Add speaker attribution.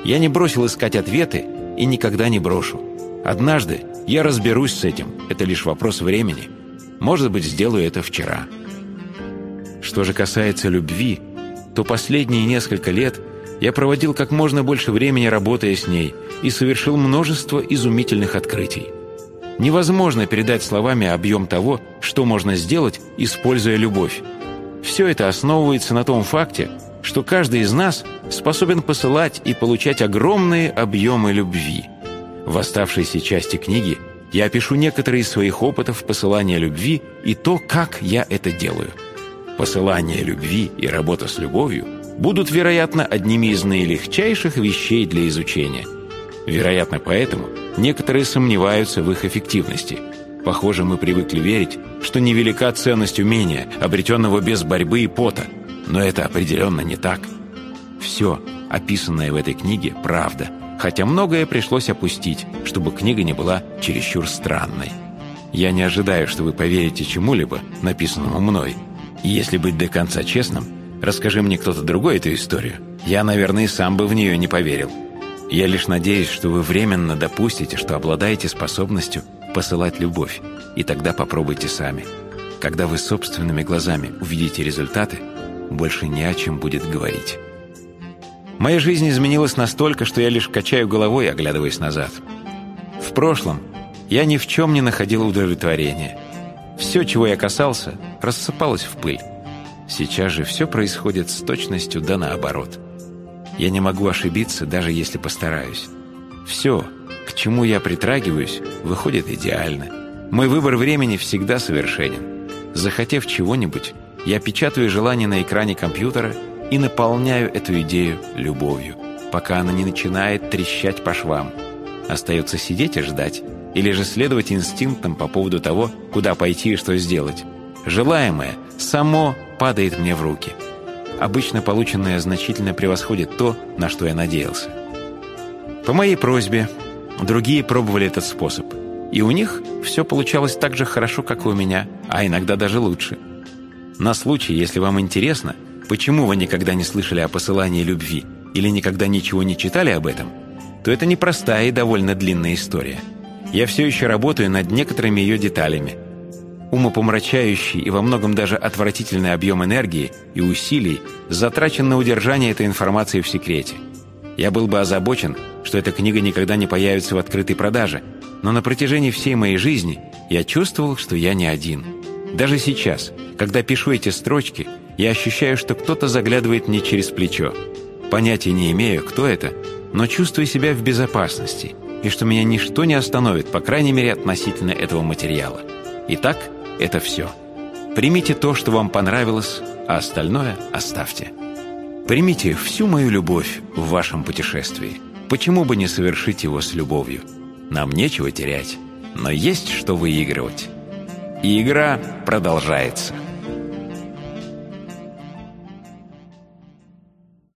Speaker 1: Я не бросил искать ответы и никогда не брошу. Однажды я разберусь с этим, это лишь вопрос времени. Может быть, сделаю это вчера. Что же касается любви, то последние несколько лет я проводил как можно больше времени, работая с ней, и совершил множество изумительных открытий. Невозможно передать словами объем того, что можно сделать, используя любовь. Все это основывается на том факте, что каждый из нас способен посылать и получать огромные объемы любви. В оставшейся части книги я опишу некоторые из своих опытов посылания любви и то, как я это делаю. Посылание любви и работа с любовью будут, вероятно, одними из наилегчайших вещей для изучения. Вероятно, поэтому некоторые сомневаются в их эффективности. Похоже, мы привыкли верить, что невелика ценность умения, обретенного без борьбы и пота. Но это определенно не так. Все, описанное в этой книге, правда, хотя многое пришлось опустить, чтобы книга не была чересчур странной. Я не ожидаю, что вы поверите чему-либо, написанному мной. И если быть до конца честным, расскажи мне кто-то другой эту историю, я, наверное, и сам бы в нее не поверил. Я лишь надеюсь, что вы временно допустите, что обладаете способностью посылать любовь, и тогда попробуйте сами. Когда вы собственными глазами увидите результаты, больше не о чем будет говорить. Моя жизнь изменилась настолько, что я лишь качаю головой, оглядываясь назад. В прошлом я ни в чем не находил удовлетворения. Все, чего я касался, рассыпалось в пыль. Сейчас же все происходит с точностью да наоборот. Я не могу ошибиться, даже если постараюсь. Все, к чему я притрагиваюсь, выходит идеально. Мой выбор времени всегда совершенен. Захотев чего-нибудь, я печатаю желание на экране компьютера и наполняю эту идею любовью, пока она не начинает трещать по швам. Остается сидеть и ждать, или же следовать инстинктам по поводу того, куда пойти и что сделать. Желаемое само падает мне в руки. Обычно полученное значительно превосходит то, на что я надеялся. По моей просьбе другие пробовали этот способ, и у них все получалось так же хорошо, как и у меня, а иногда даже лучше. На случай, если вам интересно, почему вы никогда не слышали о посылании любви или никогда ничего не читали об этом, то это непростая и довольно длинная история. Я все еще работаю над некоторыми ее деталями. Умопомрачающий и во многом даже отвратительный объем энергии и усилий затрачен на удержание этой информации в секрете. Я был бы озабочен, что эта книга никогда не появится в открытой продаже, но на протяжении всей моей жизни я чувствовал, что я не один. Даже сейчас, когда пишу эти строчки, я ощущаю, что кто-то заглядывает мне через плечо. Понятия не имею, кто это, но чувствую себя в безопасности, и что меня ничто не остановит, по крайней мере, относительно этого материала. Итак, это все. Примите то, что вам понравилось, а остальное оставьте. Примите всю мою любовь в вашем путешествии. Почему бы не совершить его с любовью? Нам нечего терять, но есть что выигрывать. И игра продолжается.